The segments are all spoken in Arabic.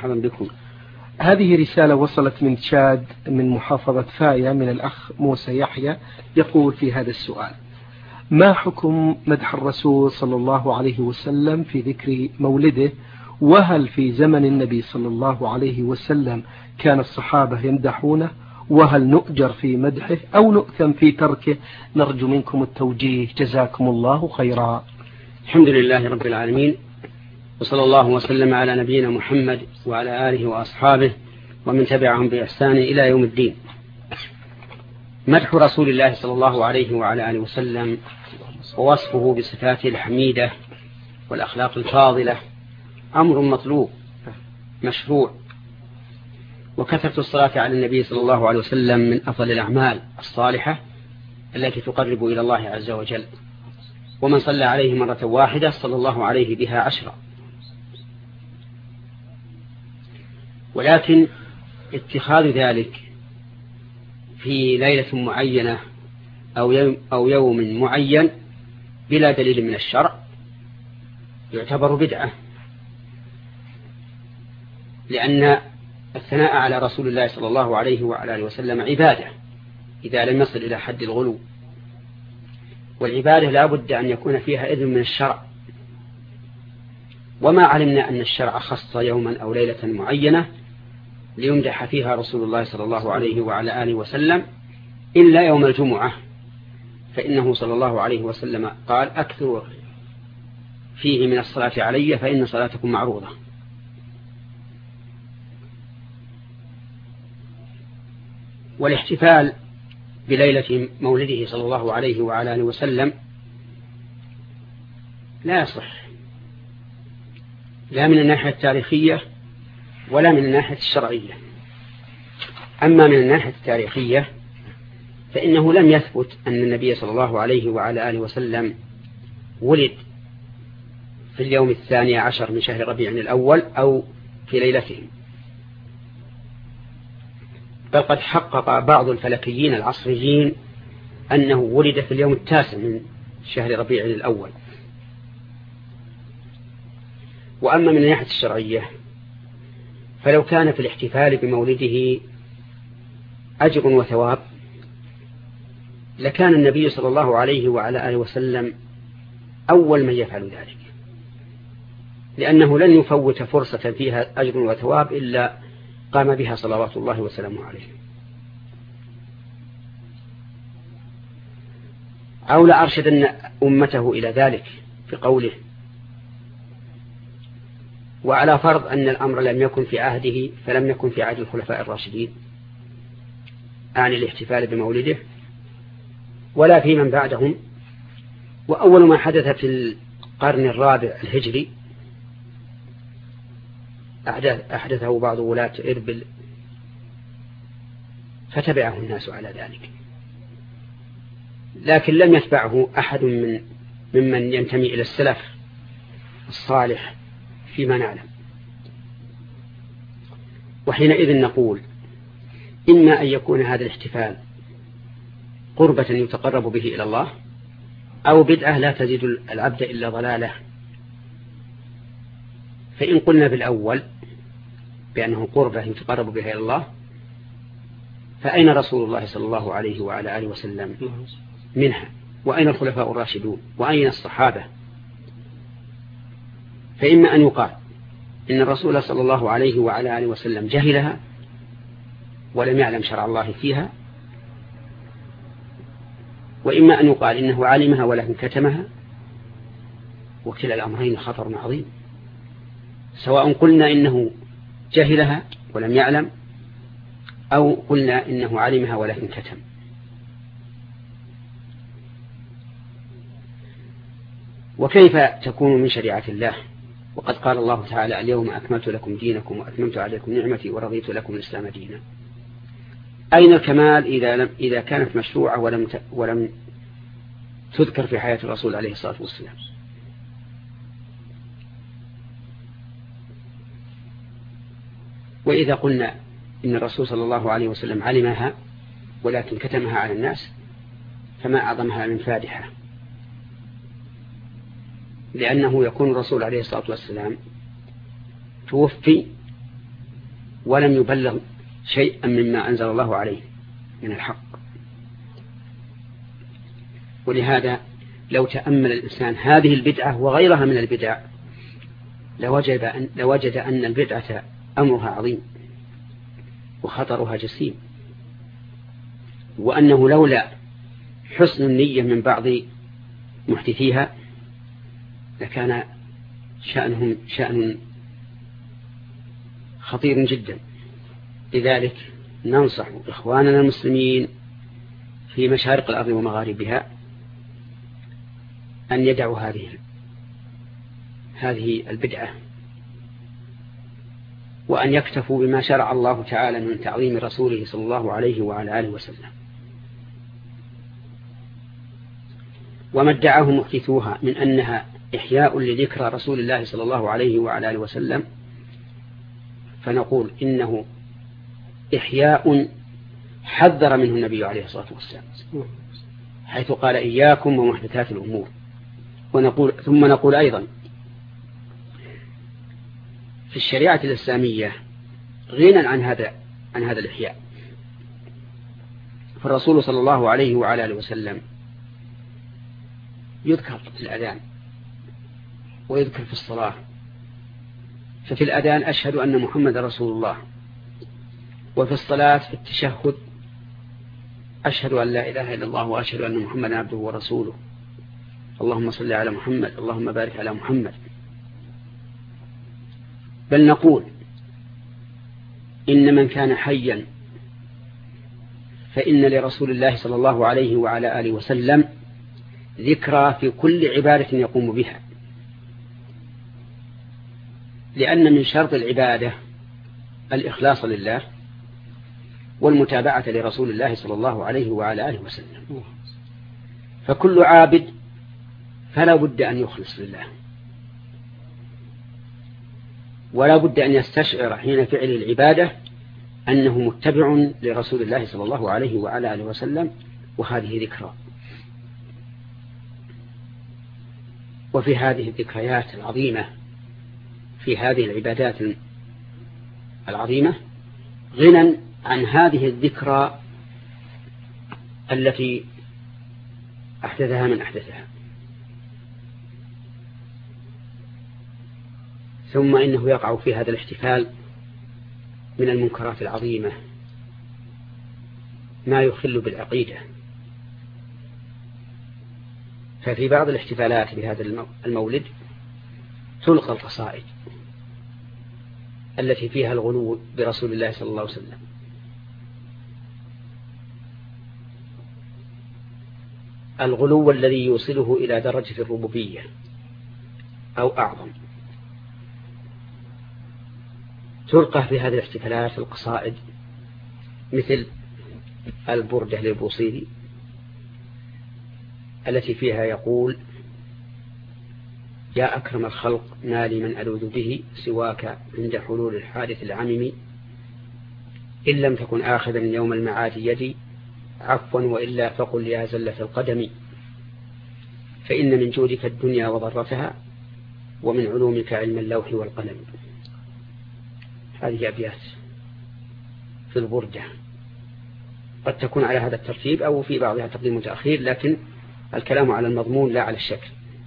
مرحبا بكم. هذه رسالة وصلت من تشاد من محافظة فايا من الأخ موسى يحيى، يقول في هذا السؤال: ما حكم مدح الرسول صلى الله عليه وسلم في ذكر مولده؟ وهل في زمن النبي صلى الله عليه وسلم كان الصحابة يمدحونه؟ وهل نؤجر في مدحه أو نؤثم في تركه؟ نرجو منكم التوجيه، جزاكم الله خيرا. الحمد لله رب العالمين، وصلى الله وسلم على نبينا محمد وعلى آله وأصحابه ومن تبعهم بإحسان إلى يوم الدين. مدح رسول الله صلى الله عليه وعلى آله وسلم ووصفه بصفاته الحميدة والأخلاق الفاضلة أمر مطلوب مشروع، وكثرة الصلاة على النبي صلى الله عليه وسلم من أفضل الأعمال الصالحة التي تقرب إلى الله عز وجل، ومن صلى عليه مرة واحدة صلى الله عليه بها 10. ولكن اتخاذ ذلك في ليلة معينة أو يوم معين بلا دليل من الشرع يعتبر بدعة، لأن الثناء على رسول الله صلى الله عليه وعلى آله وسلم عبادة إذا لم يصل إلى حد الغلو، والعبادة لا بد أن يكون فيها إذن من الشرع. وما علمنا أن الشرع خص يوما أو ليلة معينة ليمدح فيها رسول الله صلى الله عليه وعلى آله وسلم إلا يوم الجمعة، فإنه صلى الله عليه وسلم قال: أكثر فيه من الصلاة علي فإن صلاتكم معروضة. والاحتفال بليلة مولده صلى الله عليه وعلى آله وسلم لا يصح، لا من الناحية التاريخية ولا من الناحية الشرعية. أما من الناحية التاريخية فإنه لم يثبت أن النبي صلى الله عليه وعلى آله وسلم ولد في اليوم 12 من شهر ربيع الأول أو في ليلته، بل قد حقق بعض الفلكيين العصريين أنه ولد في اليوم 9 من شهر ربيع الأول. وأما من الناحية الشرعية فلو كان في الاحتفال بمولده أجر وثواب لكان النبي صلى الله عليه وعلى آله وسلم أول من يفعل ذلك، لأنه لن يفوت فرصة فيها أجر وثواب إلا قام بها صلوات الله وسلامه عليه. أو لأرشدن أمته إلى ذلك في قوله: وعلى فرض أن الأمر لم يكن في عهده فلم يكن في عهد الخلفاء الراشدين، عن الاحتفال بمولده، ولا في من بعدهم. وأول ما حدث في القرن الرابع الهجري أحدثه بعض ولاة إربل فتبعه الناس على ذلك، لكن لم يتبعه أحد ممن ينتمي إلى السلف الصالح فيما نعلم. وحينئذ نقول: إما أن يكون هذا الاحتفال قربة يتقرب به إلى الله، أو بدعة لا تزيد العبد إلا ضلاله. فإن قلنا بالأول بأنه قربة يتقرب بها إلى الله، فأين رسول الله صلى الله عليه وعلى آله وسلم منها؟ وأين الخلفاء الراشدون؟ وأين الصحابة؟ فإما أن يقال إن الرسول صلى الله عليه وعلى آله وسلم جهلها ولم يعلم شرع الله فيها، وإما أن يقال إنه علمها ولكن كتمها، وكلا الأمرين خطر عظيم، سواء قلنا إنه جهلها ولم يعلم أو قلنا إنه علمها ولكن كتم. وكيف تكون من شريعة الله وقد قال الله تعالى: اليوم أكملت لكم دينكم وأتممت عليكم نعمتي ورضيت لكم الإسلام دينا؟ أين الكمال إذا كانت مشروعة ولم تذكر في حياة الرسول عليه الصلاة والسلام؟ وإذا قلنا إن الرسول صلى الله عليه وسلم علمها ولكن كتمها على الناس فما أعظمها من فادحة، لأنه يكون الرسول عليه الصلاة والسلام توفي ولم يبلغ شيئا مما أنزل الله عليه من الحق. ولهذا لو تأمل الإنسان هذه البدعة وغيرها من البدع لوجد أن البدعة أمرها عظيم وخطرها جسيم، وأنه لولا حسن النية من بعض محدثيها لكان شأنهم شأن خطير جدا. لذلك ننصح إخواننا المسلمين في مشارق الأرض ومغاربها أن يدعوا هذه البدعة، وأن يكتفوا بما شرع الله تعالى من تعظيم رسوله صلى الله عليه وعلى آله وسلم. وما ادعاه محدثوها من أنها إحياء لذكرى رسول الله صلى الله عليه وعلى آله وسلم فنقول إنه إحياء حذر منه النبي عليه الصلاة والسلام، حيث قال إياكم ومحدثات الأمور. ثم نقول أيضا في الشريعة الإسلامية غنى عن هذا الإحياء. فالرسول صلى الله عليه وعلى آله وسلم يذكر في الأذان ويذكر في الصلاة. ففي الأذان أشهد أن محمد رسول الله، وفي الصلاة في التشهد أشهد أن لا إله إلا الله وأشهد أن محمدا عبده ورسوله، اللهم صل على محمد اللهم بارك على محمد. بل نقول إن من كان حيا فإن لرسول الله صلى الله عليه وعلى آله وسلم ذكرى في كل عبادة يقوم بها، لأن من شرط العبادة الإخلاص لله والمتابعة لرسول الله صلى الله عليه وعلى آله وسلم. فكل عابد فلا بد أن يخلص لله، ولا بد أن يستشعر حين فعل العبادة أنه متبع لرسول الله صلى الله عليه وعلى آله وسلم، وهذه ذكرى. وفي هذه الذكريات العظيمة في هذه العبادات العظيمة غنى عن هذه الذكرى التي أحدثها من أحدثها. ثم إنه يقع في هذا الاحتفال من المنكرات العظيمة ما يخل بالعقيدة. ففي بعض الاحتفالات بهذا المولد تلقى القصائد التي فيها الغلو برسول الله صلى الله عليه وسلم، الغلو الذي يوصله إلى درجة الربوبية أو أعظم. تلقى في هذه الاحتفالات القصائد مثل البردة للبوصيري التي فيها يقول: يا أكرم الخلق ما لي من ألوذ به سواك عند حلول الحادث العمم، إن لم تكن آخذا يوم المعاد يدي عفوا وإلا فقل يا زلة القدم، فإن من جودك الدنيا وضرتها ومن علومك علم اللوح والقلم. هذه أبيات في البردة، قد تكون على هذا الترتيب أو في بعضها تقديم وتأخير، لكن الكلام على المضمون لا على الشكل.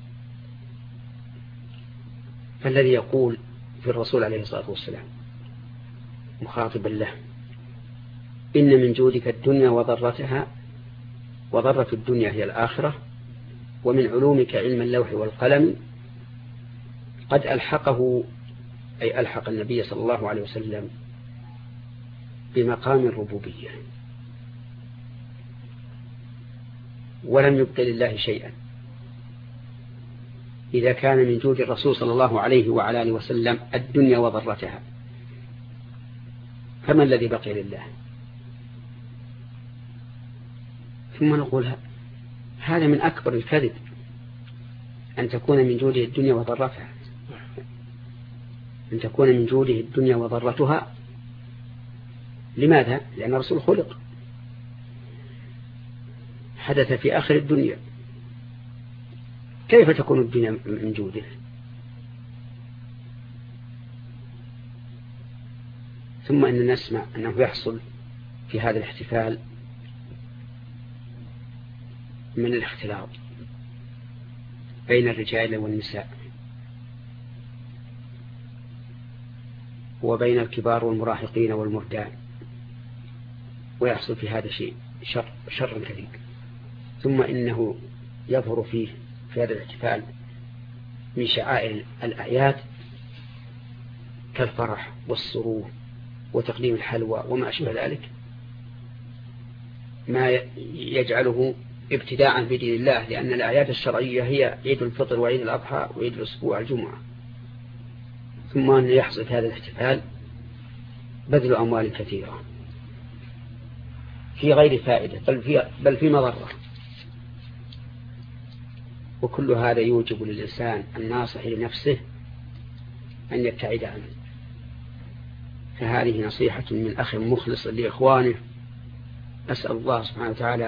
فالذي يقول في الرسول عليه الصلاة والسلام مخاطبا له: إن من جودك الدنيا وضرتها، وضرة الدنيا هي الآخرة، ومن علومك علم اللوح والقلم، قد ألحقه أي ألحق النبي صلى الله عليه وسلم بمقام الربوبية، ولم يبق لله شيئا. إذا كان من جود الرسول صلى الله عليه وعلى آله وسلم الدنيا وضرتها، فما الذي بقي لله؟ ثم نقول هذا من أكبر الكذب أن تكون من جوده الدنيا وضرتها، أن تكون من جوده الدنيا وضرتها. لماذا؟ لأن الرسول خلق، حدث في آخر الدنيا، كيف تكون الدنيا من جوده؟ ثم إننا نسمع أنه يحصل في هذا الاحتفال من الاختلاط بين الرجال والنساء وبين الكبار والمراهقين والمردان، ويحصل في هذا شيء شر كثير. ثم إنه يظهر فيه في هذا الاحتفال من شعائر الأعياد كالفرح والسرور وتقديم الحلوى وما أشبه ذلك، ما يجعله ابتداعا بدين الله، لأن الأعياد الشرعية هي عيد الفطر وعيد الأضحى وعيد الأسبوع الجمعة. ثم أن يحصل في هذا الاحتفال بذل أموال كثيرة في غير فائدة بل في مضرة، وكل هذا يوجب للإنسان الناصح لنفسه أن يبتعد عنه. فهذه نصيحة من أخ مخلص لإخوانه، أسأل الله سبحانه وتعالى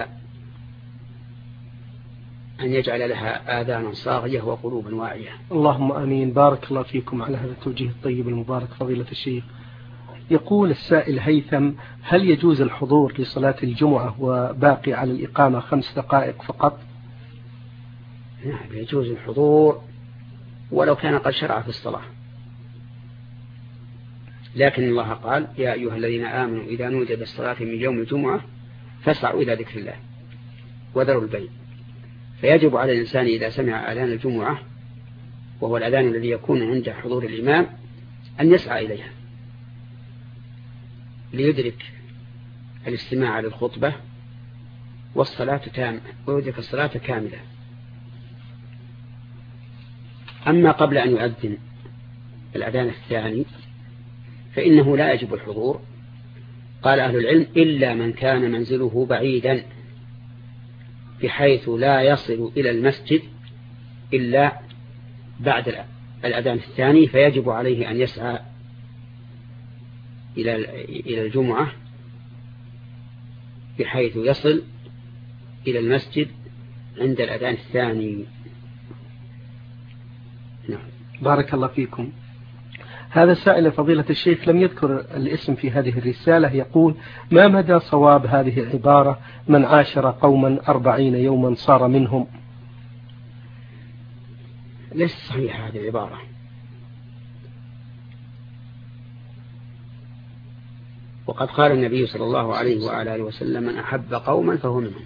أن يجعل لها آذانا صاغية وقلوبا واعية. اللهم آمين. بارك الله فيكم على هذا التوجيه الطيب المبارك فضيلة الشيخ. يقول السائل هيثم: هل يجوز الحضور لصلاة الجمعة وباقي على الإقامة 5 دقائق فقط؟ نعم، يجوز الحضور ولو كان قد شرع في الصلاة، لكن الله قال: يا أيها الذين آمنوا إذا نودي بالصلاة من يوم الجمعة فاسعوا إلى ذكر الله وذروا البيع. فيجب على الإنسان إذا سمع أذان الجمعة، وهو الأذان الذي يكون عند حضور الإمام، أن يسعى إليها ليدرك الاستماع للخطبة والصلاة تامة، ويدرك الصلاة كاملة. أما قبل أن يؤذن الأذان الثاني فإنه لا يجب الحضور. قال أهل العلم: إلا من كان منزله بعيدا بحيث لا يصل إلى المسجد إلا بعد الأذان الثاني، فيجب عليه أن يسعى إلى الجمعة بحيث يصل إلى المسجد عند الأذان الثاني. نعم. بارك الله فيكم. هذا سائل فضيلة الشيخ لم يذكر الاسم في هذه الرسالة، يقول: ما مدى صواب هذه العبارة: من عاشر قوما 40 يوما صار منهم؟ ليس صحيح هذه العبارة، وقد قال النبي صلى الله عليه وآله وسلم: من أحب قوما فهو منهم.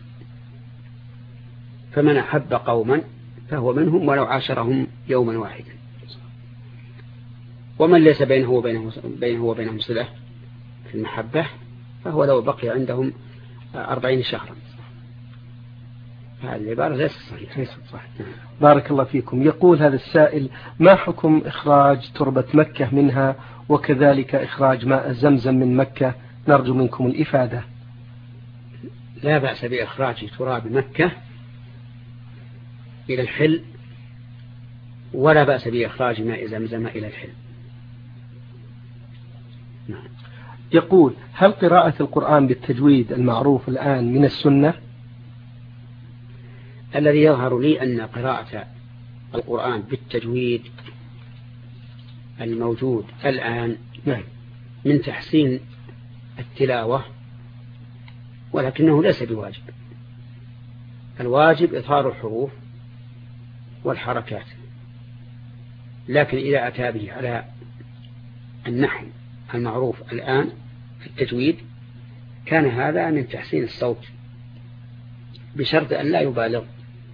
فمن أحب قوما فهو منهم ولو عاشرهم يوما واحدا. ومن ليس بينه وبينهم صلة في المحبة فهو لو بقي عندهم 40 شهرا. هذه العبارة ليست صحيحة. بارك الله فيكم. يقول هذا السائل: ما حكم إخراج تربة مكة منها، وكذلك إخراج ماء زمزم من مكة؟ نرجو منكم الإفادة. لا بأس بإخراج تراب مكة إلى الحل، ولا بأس بإخراج ماء زمزم إلى الحل. نعم. يقول: هل قراءة القرآن بالتجويد المعروف الآن من السنة؟ الذي يظهر لي أن قراءة القرآن بالتجويد الموجود الآن من تحسين التلاوة، ولكنه ليس بواجب. الواجب إظهار الحروف والحركات، لكن إذا أتى به على النحو المعروف الآن في التجويد كان هذا من تحسين الصوت، بشرط أن لا يبالغ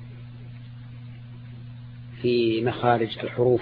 في مخارج الحروف،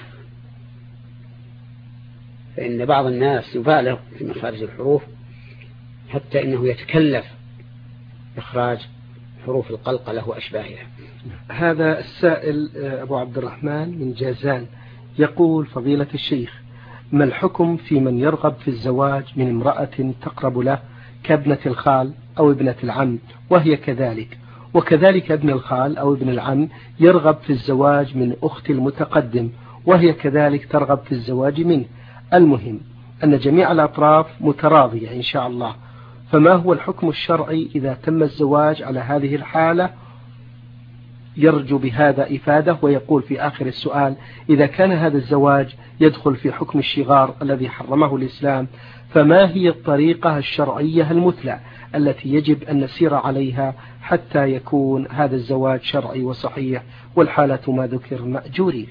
فإن بعض الناس يبالغ في مخارج الحروف حتى إنه يتكلف إخراج حروف القلقلة وأشباهها. هذا السائل أبو عبد الرحمن من جازان يقول: فضيلة الشيخ، ما الحكم في من يرغب في الزواج من امرأة تقرب له كابنة الخال أو ابنة العم وهي كذلك، وكذلك ابن الخال أو ابن العم يرغب في الزواج من أخت المتقدم وهي كذلك ترغب في الزواج منه؟ المهم أن جميع الأطراف متراضية إن شاء الله، فما هو الحكم الشرعي إذا تم الزواج على هذه الحالة؟ يرجو بهذا إفادة، ويقول في آخر السؤال: إذا كان هذا الزواج يدخل في حكم الشغار الذي حرمه الإسلام، فما هي الطريقة الشرعية المثلى التي يجب أن نسير عليها حتى يكون هذا الزواج شرعي وصحيح والحالة ما ذكر مأجورين؟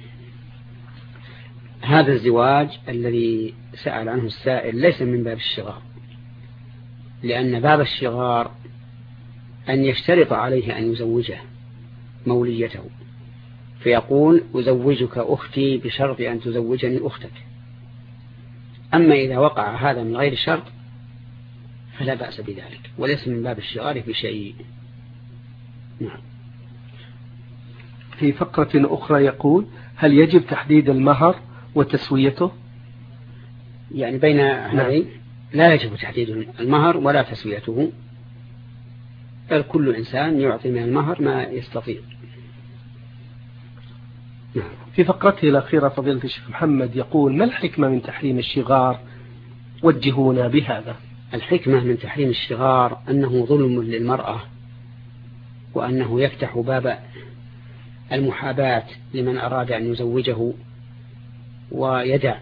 هذا الزواج الذي سأل عنه السائل ليس من باب الشغار، لأن باب الشغار أن يشترط عليه أن يزوجه موليته، فيقول: أزوجك أختي بشرط أن تزوجني أختك. أما إذا وقع هذا من غير شرط فلا بأس بذلك، وليس من باب الشغار بشيء. نعم. في فقرة أخرى يقول: هل يجب تحديد المهر وتسويته؟ يعني بين هذين لا يجب تحديد المهر ولا تسويته، بل كل إنسان يعطي من المهر ما يستطيع. في فقرته الأخيرة فضيلة الشيخ محمد يقول: ما الحكمة من تحريم الشغار؟ وجهونا بهذا. الحكمة من تحريم الشغار أنه ظلم للمرأة، وأنه يفتح باب المحاباة لمن أراد أن يزوجه، ويدع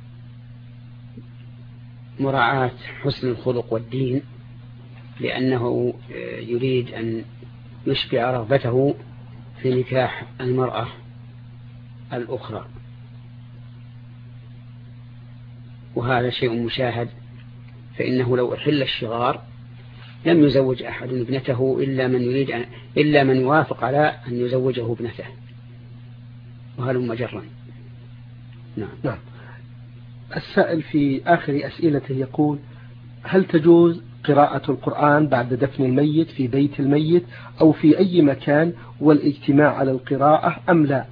مراعاة حسن الخلق والدين، لأنه يريد أن يشبع رغبته في نكاح المرأة الأخرى، وهذا شيء مشاهد. فإنه لو أحل الشغار لم يزوج أحد ابنته إلا من يوافق على أن يزوجه ابنته، وهل مجرا. نعم. السائل في آخر أسئلته يقول: هل تجوز قراءة القرآن بعد دفن الميت في بيت الميت أو في أي مكان والاجتماع على القراءة أم لا؟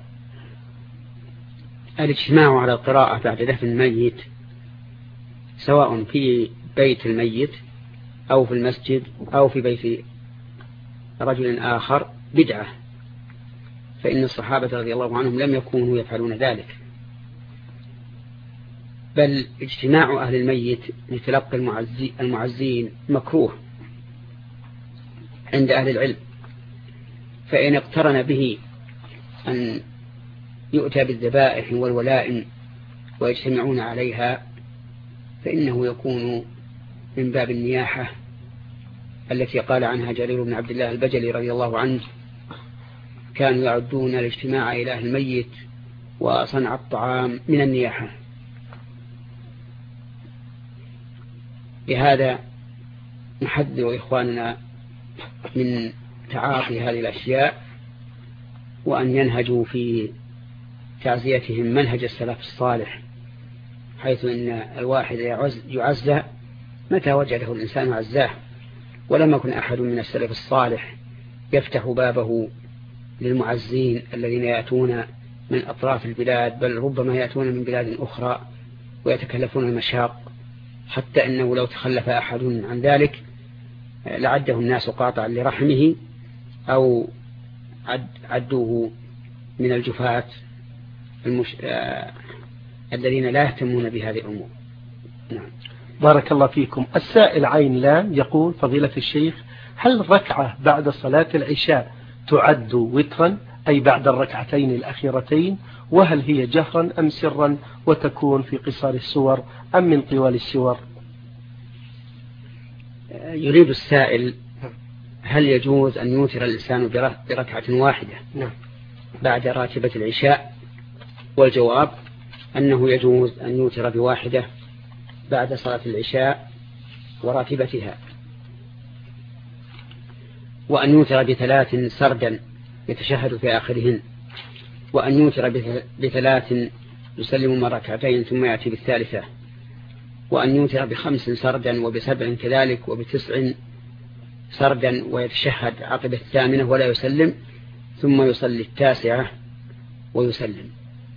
الاجتماع على القراءة بعد دفن الميت سواء في بيت الميت أو في المسجد أو في بيت رجل آخر بدعة، فإن الصحابة رضي الله عنهم لم يكونوا يفعلون ذلك، بل اجتماع أهل الميت لتلقي المعزين مكروه عند أهل العلم، فإن اقترن به أن يؤتى بالذبائح والولائم ويجتمعون عليها فإنه يكون من باب النياحة التي قال عنها جرير بن عبد الله البجلي رضي الله عنه: كانوا يعدون الاجتماع إلى أهل الميت وصنع الطعام من النياحة. لهذا نحذر إخواننا من تعاطي هذه الأشياء، وأن ينهجوا في تعزيتهم منهج السلف الصالح، حيث إن الواحد يعزى متى وجده الإنسان عزاه، ولم يكن أحد من السلف الصالح يفتح بابه للمعزين الذين يأتون من أطراف البلاد، بل ربما يأتون من بلاد أخرى ويتكلفون المشاق، حتى أنه لو تخلف أحد عن ذلك لعده الناس قاطعا لرحمه أو عدوه من الجفاة الذين لا يهتمون بهذه الأمور. نعم. بارك الله فيكم. السائل عين لام يقول: فضيلة الشيخ، هل ركعة بعد صلاة العشاء تعد وترا، أي بعد الركعتين الأخيرتين؟ وهل هي جهرا أم سرا، وتكون في قصار السور أم من طوال السور؟ يريد السائل: هل يجوز أن يوتر الإنسان بركعة واحدة بعد راتبة العشاء؟ والجواب أنه يجوز أن يوتر بواحدة بعد صلاة العشاء وراتبتها، وأن يوتر بثلاث سردا يتشهد في آخرهن، وأن يوتر بثلاث يسلم من ركعتين ثم يأتي بالثالثة، وأن يوتر بخمس سردا وبسبع كذلك وبتسع سردا ويتشهد عقب الثامنة ولا يسلم، ثم يصلي التاسعة ويسلم.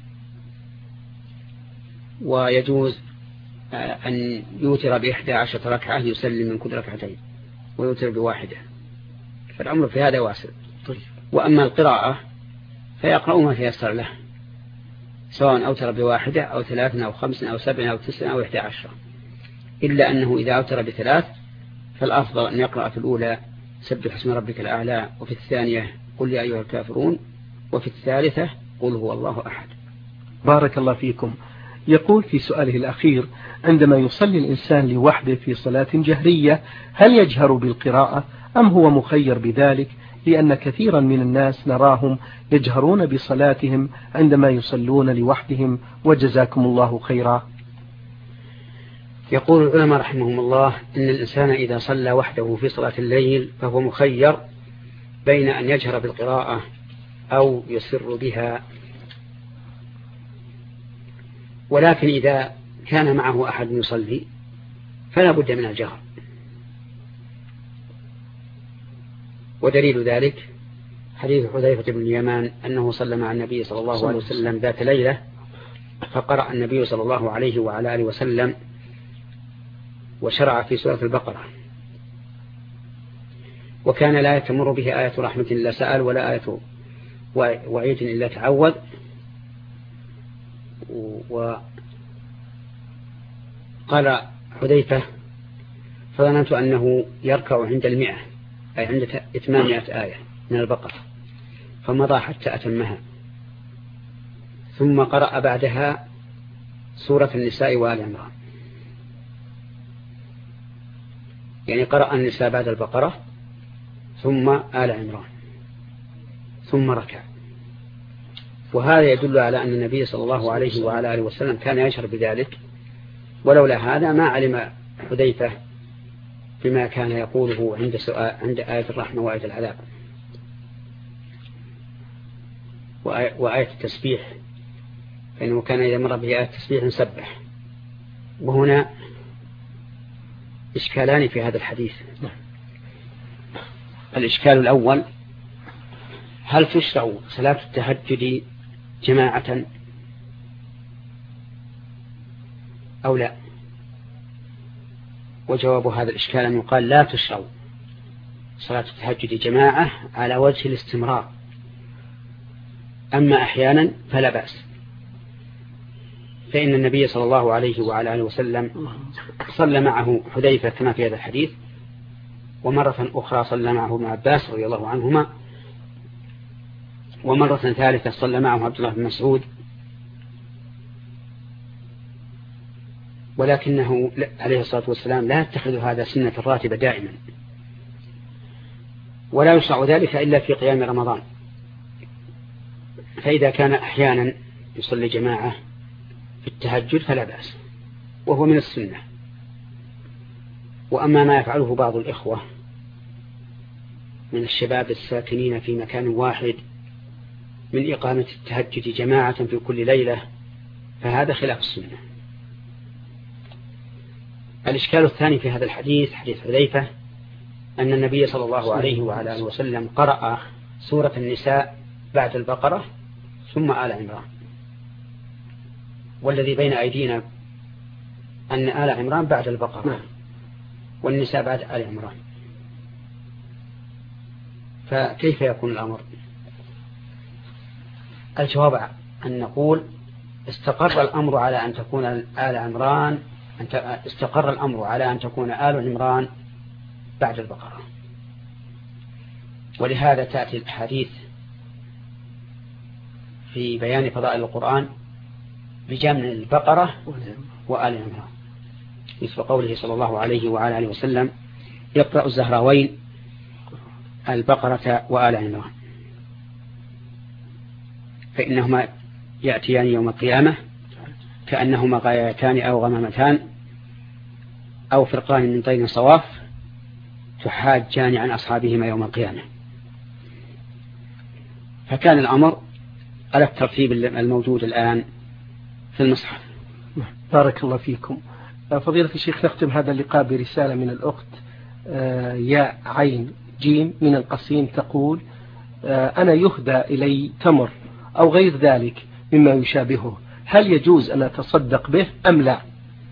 ويجوز أن يوتر ب11 ركعة يسلم من كل ركعتين ويوتر بواحدة، فالأمر في هذا واسع. وأما القراءة فيقرأ ما تيسر له، سواء أوتر بواحدة أو 3 أو 5 أو 7 أو 9 أو 11، إلا أنه إذا أوتر ب3 فالأفضل أن يقرأ في الأولى سبح اسم ربك الأعلى، وفي الثانية قل يا أيها الكافرون، وفي الثالثة قل هو الله أحد. بارك الله فيكم. يقول في سؤاله الأخير: عندما يصلي الإنسان لوحده في صلاة جهرية هل يجهر بالقراءة أم هو مخير بذلك؟ لأن كثيرا من الناس نراهم يجهرون بصلاتهم عندما يصلون لوحدهم، وجزاكم الله خيرا. يقول العلماء رحمهم الله إن الإنسان إذا صلى وحده في صلاة الليل فهو مخير بين أن يجهر بالقراءة أو يسر بها، ولكن إذا كان معه أحد يصلي فلا بد من الجهر. ودليل ذلك حديث حذيفة بن اليمان أنه صلى مع النبي صلى الله عليه وسلم ذات ليلة، فقرأ النبي صلى الله عليه وعلى آله وسلم وشرع في سورة البقرة، وكان لا تمر به آية رحمة إلا سأل ولا آية وعيد إلا تعوذ. وقال حذيفة: فظننت أنه يركع عند 100، أي عند 800 آية من البقرة، فمضى حتى أتمها، ثم قرأ بعدها سورة النساء وآل عمران، يعني قرأ النساء بعد البقرة ثم آل عمران ثم ركع. وهذا يدل على أن النبي صلى الله عليه وعلى آله وسلم كان يشعر بذلك، ولولا هذا ما علم حذيفة بما كان يقوله عند آية الرحمة وآية العذاب وآية التسبيح، فإنه كان إذا مر به آية التسبيح نسبح. وهنا إشكالان في هذا الحديث. الإشكال الأول: هل تشرع صلاة التهجد جماعة أو لا؟ وجواب هذا الإشكال أن يقال: لا تشرع صلاة التهجد جماعة على وجه الاستمرار، أما أحيانا فلا بأس، فإن النبي صلى الله عليه وعلى آله وسلم صلى معه حذيفة كما في هذا الحديث، ومرة أخرى صلى معه ابن عباس رضي الله عنهما، ومرة ثالثة صلى معه عبد الله بن مسعود. ولكنه عليه الصلاة والسلام لا يتخذ هذا سنة راتبة دائما، ولا يشرع ذلك إلا في قيام رمضان، فإذا كان أحيانا يصلي جماعة في التهجد فلا بأس، وهو من السنة. وأما ما يفعله بعض الإخوة من الشباب الساكنين في مكان واحد من إقامة التهجد جماعة في كل ليلة فهذا خلاف السنة. الإشكال الثاني في هذا الحديث، حديث حذيفة، أن النبي صلى الله عليه وعلى آله وسلم قرأ سورة النساء بعد البقرة ثم آل عمران، والذي بين أيدينا أن آل عمران بعد البقرة والنساء بعد آل عمران، فكيف يكون الأمر؟ الجواب أن نقول: استقر الأمر على أن تكون آل عمران استقر الأمر على أن تكون آل عمران بعد البقرة، ولهذا تأتي الأحاديث في بيان فضائل القرآن بجمع البقرة وآل عمران، مثل قوله صلى الله عليه وعلى آله وسلم: يقرأ الزهراوين البقرة وآل عمران، فإنهما يأتيان يوم القيامة كأنهما غايتان أو غمامتان أو فرقان من طير صواف تحاجان عن أصحابهما يوم القيامة. فكان الأمر على الترتيب الموجود الآن في المصحف. بارك الله فيكم. فضيلة الشيخ، نختم هذا اللقاء برسالة من الأخت يا عين جيم من القصيم، تقول: أنا يهدى إلي تمر أو غير ذلك مما يشابهه، هل يجوز أن أتصدق به أم لا؟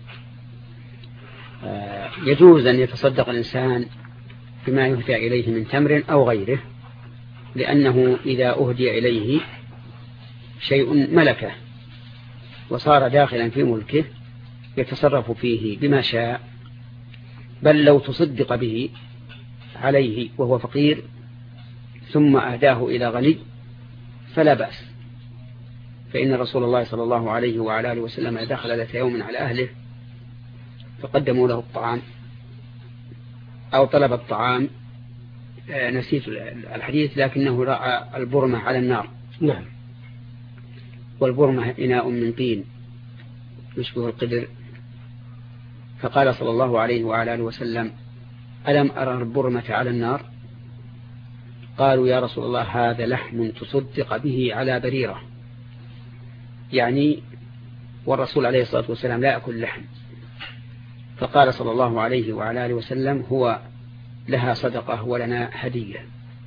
يجوز أن يتصدق الإنسان بما يهدى إليه من تمر أو غيره، لأنه إذا أهدي إليه شيء ملكه وصار داخلا في ملكه يتصرف فيه بما شاء، بل لو تصدق به عليه وهو فقير ثم أهداه إلى غني فلا بأس، فإن رسول الله صلى الله عليه وعلى آله وسلم دخل ذات يوم على أهله فقدموا له الطعام أو طلب الطعام، نسيت الحديث، لكنه رأى البرمة على النار. نعم. والبرمة إناء من طين يشبه القدر، فقال صلى الله عليه وعلى آله وسلم: ألم أرى البرمة على النار؟ قالوا: يا رسول الله هذا لحم تصدق به على بريرة، يعني والرسول عليه الصلاة والسلام لا يأكل لحم. فقال صلى الله عليه وعلى آله وسلم: هو لها صدقة ولنا هدية.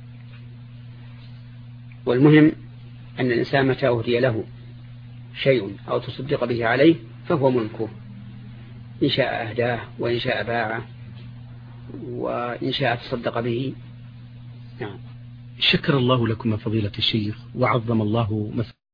والمهم أن الإنسان متى أهدي له شيء أو تصدق به عليه فهو ملكه، إن شاء أهداه وإن شاء باعه وإن شاء تصدق به. نعم. شكر الله لكم فضيلة الشيخ وعظم الله مثلا.